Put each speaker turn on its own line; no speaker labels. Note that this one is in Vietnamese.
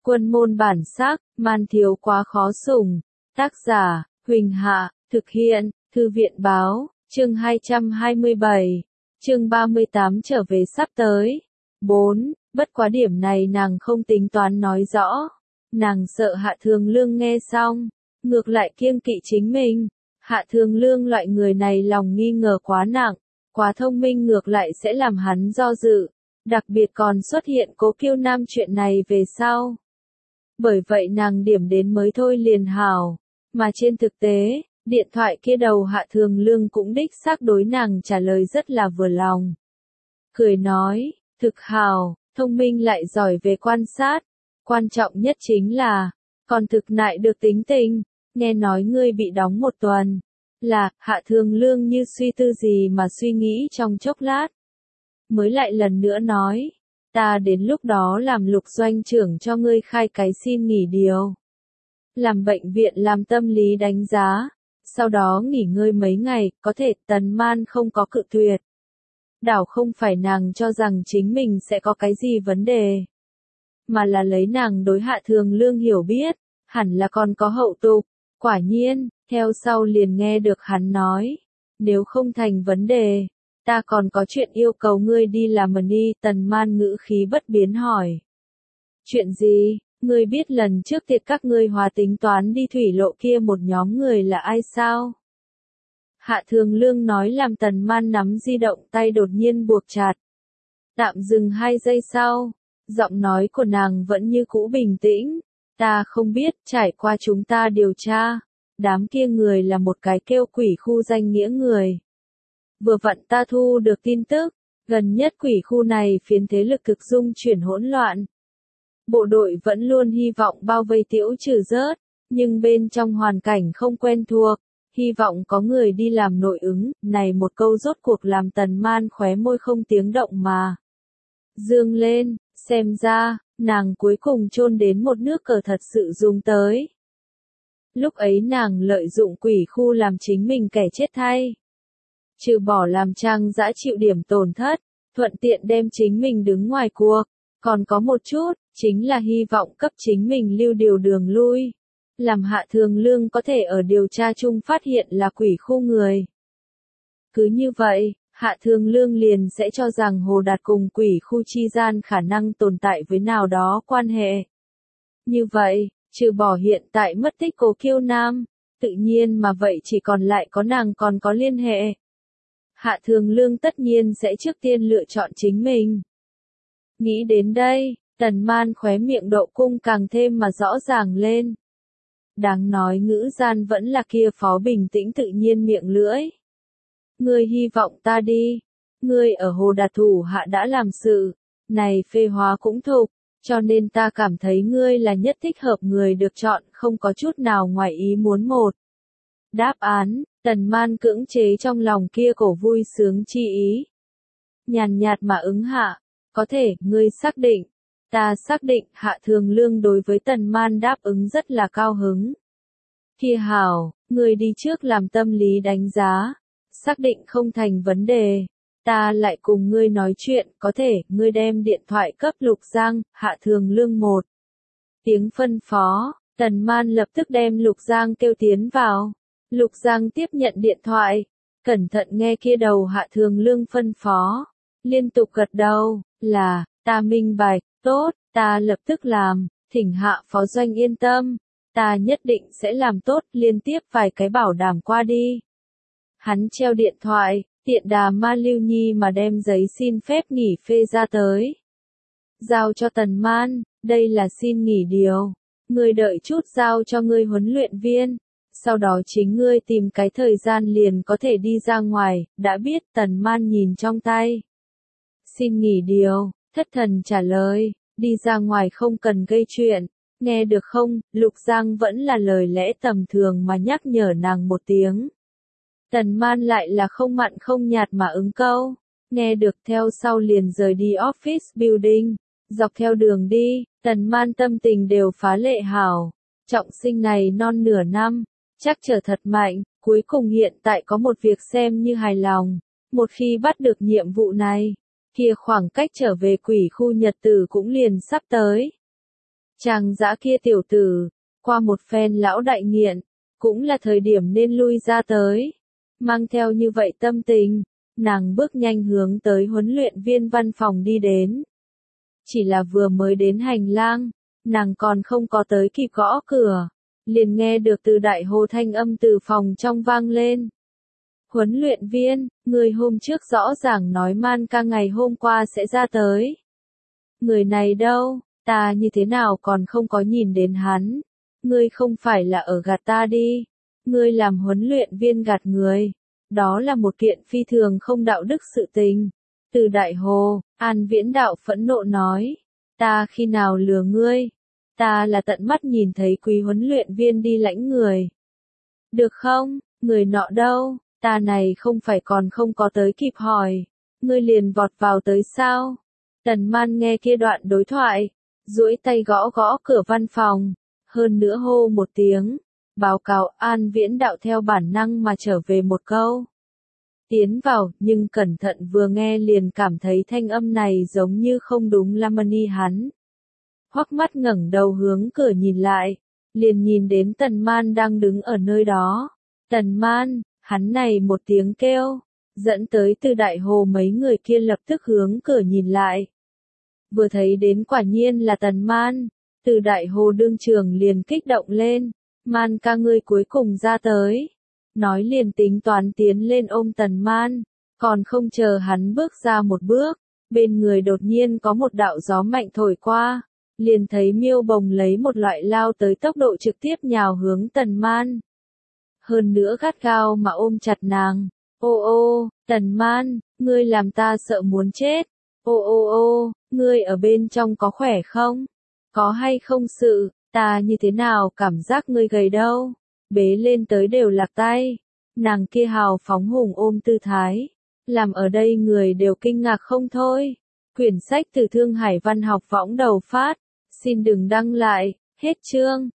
Quân môn bản sắc, man thiếu quá khó sủng. Tác giả, Huỳnh Hạ, thực hiện, Thư viện báo, chương 227, chương 38 trở về sắp tới. 4. Bất quá điểm này nàng không tính toán nói rõ. Nàng sợ Hạ Thường Lương nghe xong, ngược lại kiêng kỵ chính mình. Hạ Thường Lương loại người này lòng nghi ngờ quá nặng, quá thông minh ngược lại sẽ làm hắn do dự. Đặc biệt còn xuất hiện Cố Kiêu Nam chuyện này về sau. Bởi vậy nàng điểm đến mới thôi liền hảo. Mà trên thực tế, điện thoại kia đầu Hạ Thường Lương cũng đích xác đối nàng trả lời rất là vừa lòng. Cười nói, thực hảo, thông minh lại giỏi về quan sát. Quan trọng nhất chính là, còn thực nại được tính tình. Nghe nói ngươi bị đóng 1 tuần. Là, Hạ Thường Lương như suy tư gì mà suy nghĩ trong chốc lát. Mới lại lần nữa nói, ta đến lúc đó làm Lục doanh trưởng cho ngươi khai cái xin nghỉ điều. Làm bệnh viện làm tâm lý đánh giá, sau đó nghỉ ngơi mấy ngày, có thể Tần Man không có cự tuyệt. Đảo không phải nàng cho rằng chính mình sẽ có cái gì vấn đề, mà là lấy nàng đối Hạ Thường Lương hiểu biết, hẳn là còn có hậu tục. Quả nhiên, theo sau liền nghe được hắn nói, nếu không thành vấn đề, ta còn có chuyện yêu cầu ngươi đi làm đi. Tần Man ngữ khí bất biến hỏi. Chuyện gì? Ngươi biết lần trước tiệc các ngươi hòa tính toán đi thủy lộ kia một nhóm người là ai sao? Hạ Thường Lương nói làm Tần Man nắm di động tay đột nhiên buộc chặt. Tạm dừng 2 giây sau, giọng nói của nàng vẫn như cũ bình tĩnh. Ta không biết, trải qua chúng ta điều tra, đám kia người là một cái kêu Quỷ Khu danh nghĩa người. Vừa vặn ta thu được tin tức, gần nhất Quỷ Khu này phiến thế lực cực dung chuyển hỗn loạn. Bộ đội vẫn luôn hy vọng bao vây Tiễu Trừ rớt, nhưng bên trong hoàn cảnh không quen thuộc, hy vọng có người đi làm nội ứng. Này một câu rốt cuộc làm Tần Man khóe môi không tiếng động mà dương lên, xem ra, nàng cuối cùng chôn đến một nước cờ thật sự dùng tới. Lúc ấy nàng lợi dụng Quỷ Khu làm chính mình kẻ chết thay. Trừ bỏ làm Trang Dã chịu điểm tổn thất, thuận tiện đem chính mình đứng ngoài cuộc, còn có một chút, chính là hy vọng cấp chính mình lưu điều đường lui. Làm Hạ Thường Lương có thể ở điều tra chung phát hiện là Quỷ Khu người. Cứ như vậy, Hạ Thường Lương liền sẽ cho rằng Hồ Đạt cùng Quỷ Khu chi gian khả năng tồn tại với nào đó quan hệ. Như vậy, trừ bỏ hiện tại mất tích Cố Kiêu Nam, tự nhiên mà vậy chỉ còn lại có nàng còn có liên hệ. Hạ Thường Lương tất nhiên sẽ trước tiên lựa chọn chính mình. Nghĩ đến đây, Tần Man khóe miệng độ cung càng thêm mà rõ ràng lên. Đáng nói ngữ gian vẫn là kia phó bình tĩnh tự nhiên miệng lưỡi. Ngươi hy vọng ta đi. Ngươi ở Hồ Đạt thủ hạ đã làm sự. Này phê hóa cũng thục. Cho nên ta cảm thấy ngươi là nhất thích hợp người được chọn, không có chút nào ngoài ý muốn một. Đáp án, Tần Man cưỡng chế trong lòng kia cổ vui sướng chi ý. Nhàn nhạt mà ứng hạ. Có thể, ngươi xác định. Ta xác định. Hạ Thường Lương đối với Tần Man đáp ứng rất là cao hứng. Kia hảo, ngươi đi trước làm tâm lý đánh giá. Xác định không thành vấn đề. Ta lại cùng ngươi nói chuyện, có thể, ngươi đem điện thoại cấp Lục Giang. Hạ Thường Lương 1. Tiếng phân phó, Tần Man lập tức đem Lục Giang kêu tiến vào. Lục Giang tiếp nhận điện thoại, cẩn thận nghe kia đầu Hạ Thường Lương phân phó, liên tục gật đầu, là, ta minh bạch, tốt, ta lập tức làm, thỉnh Hạ phó doanh yên tâm, ta nhất định sẽ làm tốt. Liên tiếp vài cái bảo đảm qua đi. Hắn treo điện thoại, tiện đà Ma Lưu Nhi mà đem giấy xin phép nghỉ phê ra tới. Giao cho Tần Man, đây là xin nghỉ điều. Ngươi đợi chút giao cho ngươi huấn luyện viên. Sau đó chính ngươi tìm cái thời gian liền có thể đi ra ngoài. Đã biết. Tần Man nhìn trong tay. Xin nghỉ điều, thất thần trả lời. Đi ra ngoài không cần gây chuyện. Nghe được không? Lục Giang vẫn là lời lẽ tầm thường mà nhắc nhở nàng một tiếng. Tần Man lại là không mặn không nhạt mà ứng câu. Nghe được theo sau liền rời đi office building. Dọc theo đường đi, Tần Man tâm tình đều phá lệ hảo. Trọng sinh này non nửa năm, chắc trở thật mạnh, cuối cùng hiện tại có một việc xem như hài lòng. Một khi bắt được nhiệm vụ này, kia khoảng cách trở về Quỷ Khu nhật tử cũng liền sắp tới. Chàng dã kia tiểu tử, qua một phen lão đại nghiện, cũng là thời điểm nên lui ra tới. Mang theo như vậy tâm tình, nàng bước nhanh hướng tới huấn luyện viên văn phòng đi đến. Chỉ là vừa mới đến hành lang, nàng còn không có tới kịp gõ cửa, liền nghe được từ đại hồ thanh âm từ phòng trong vang lên. Huấn luyện viên, người hôm trước rõ ràng nói Man ca ngày hôm qua sẽ ra tới. Người này đâu, ta như thế nào còn không có nhìn đến hắn. Ngươi không phải là ở gạt ta đi. Ngươi làm huấn luyện viên gạt người. Đó là một kiện phi thường không đạo đức sự tình. Từ đại hồ, An Viễn Đạo phẫn nộ nói. Ta khi nào lừa ngươi? Ta là tận mắt nhìn thấy quý huấn luyện viên đi lãnh người. Được không, người nọ đâu? Ta này không phải còn không có tới kịp hỏi. Ngươi liền vọt vào tới sao? Tần Man nghe kia đoạn đối thoại, duỗi tay gõ gõ cửa văn phòng, hơn nữa hô một tiếng. Báo cáo. An Viễn Đạo theo bản năng mà trở về một câu. Tiến vào, nhưng cẩn thận vừa nghe liền cảm thấy thanh âm này giống như không đúng Lamani hắn. Hoắc mắt ngẩng đầu hướng cửa nhìn lại, liền nhìn đến Tần Man đang đứng ở nơi đó. Tần Man, hắn này một tiếng kêu, dẫn tới từ đại hồ mấy người kia lập tức hướng cửa nhìn lại. Vừa thấy đến quả nhiên là Tần Man, từ đại hồ đương trường liền kích động lên. Man ca ngươi cuối cùng ra tới. Nói liền tính toán tiến lên ôm Tần Man, còn không chờ hắn bước ra một bước, bên người đột nhiên có một đạo gió mạnh thổi qua, liền thấy Miêu Bồng lấy một loại lao tới tốc độ trực tiếp nhào hướng Tần Man. Hơn nữa gắt gao mà ôm chặt nàng. Ô ô, Tần Man, ngươi làm ta sợ muốn chết. Ô ô ô, ngươi ở bên trong có khỏe không? Có hay không sự, ta như thế nào cảm giác ngươi gầy đâu? Bế lên tới đều lạc tay. Nàng kia hào phóng hùng ôm tư thái, làm ở đây người đều kinh ngạc không thôi. Quyển sách từ Thương Hải Văn học võng đầu phát, xin đừng đăng lại, hết chương.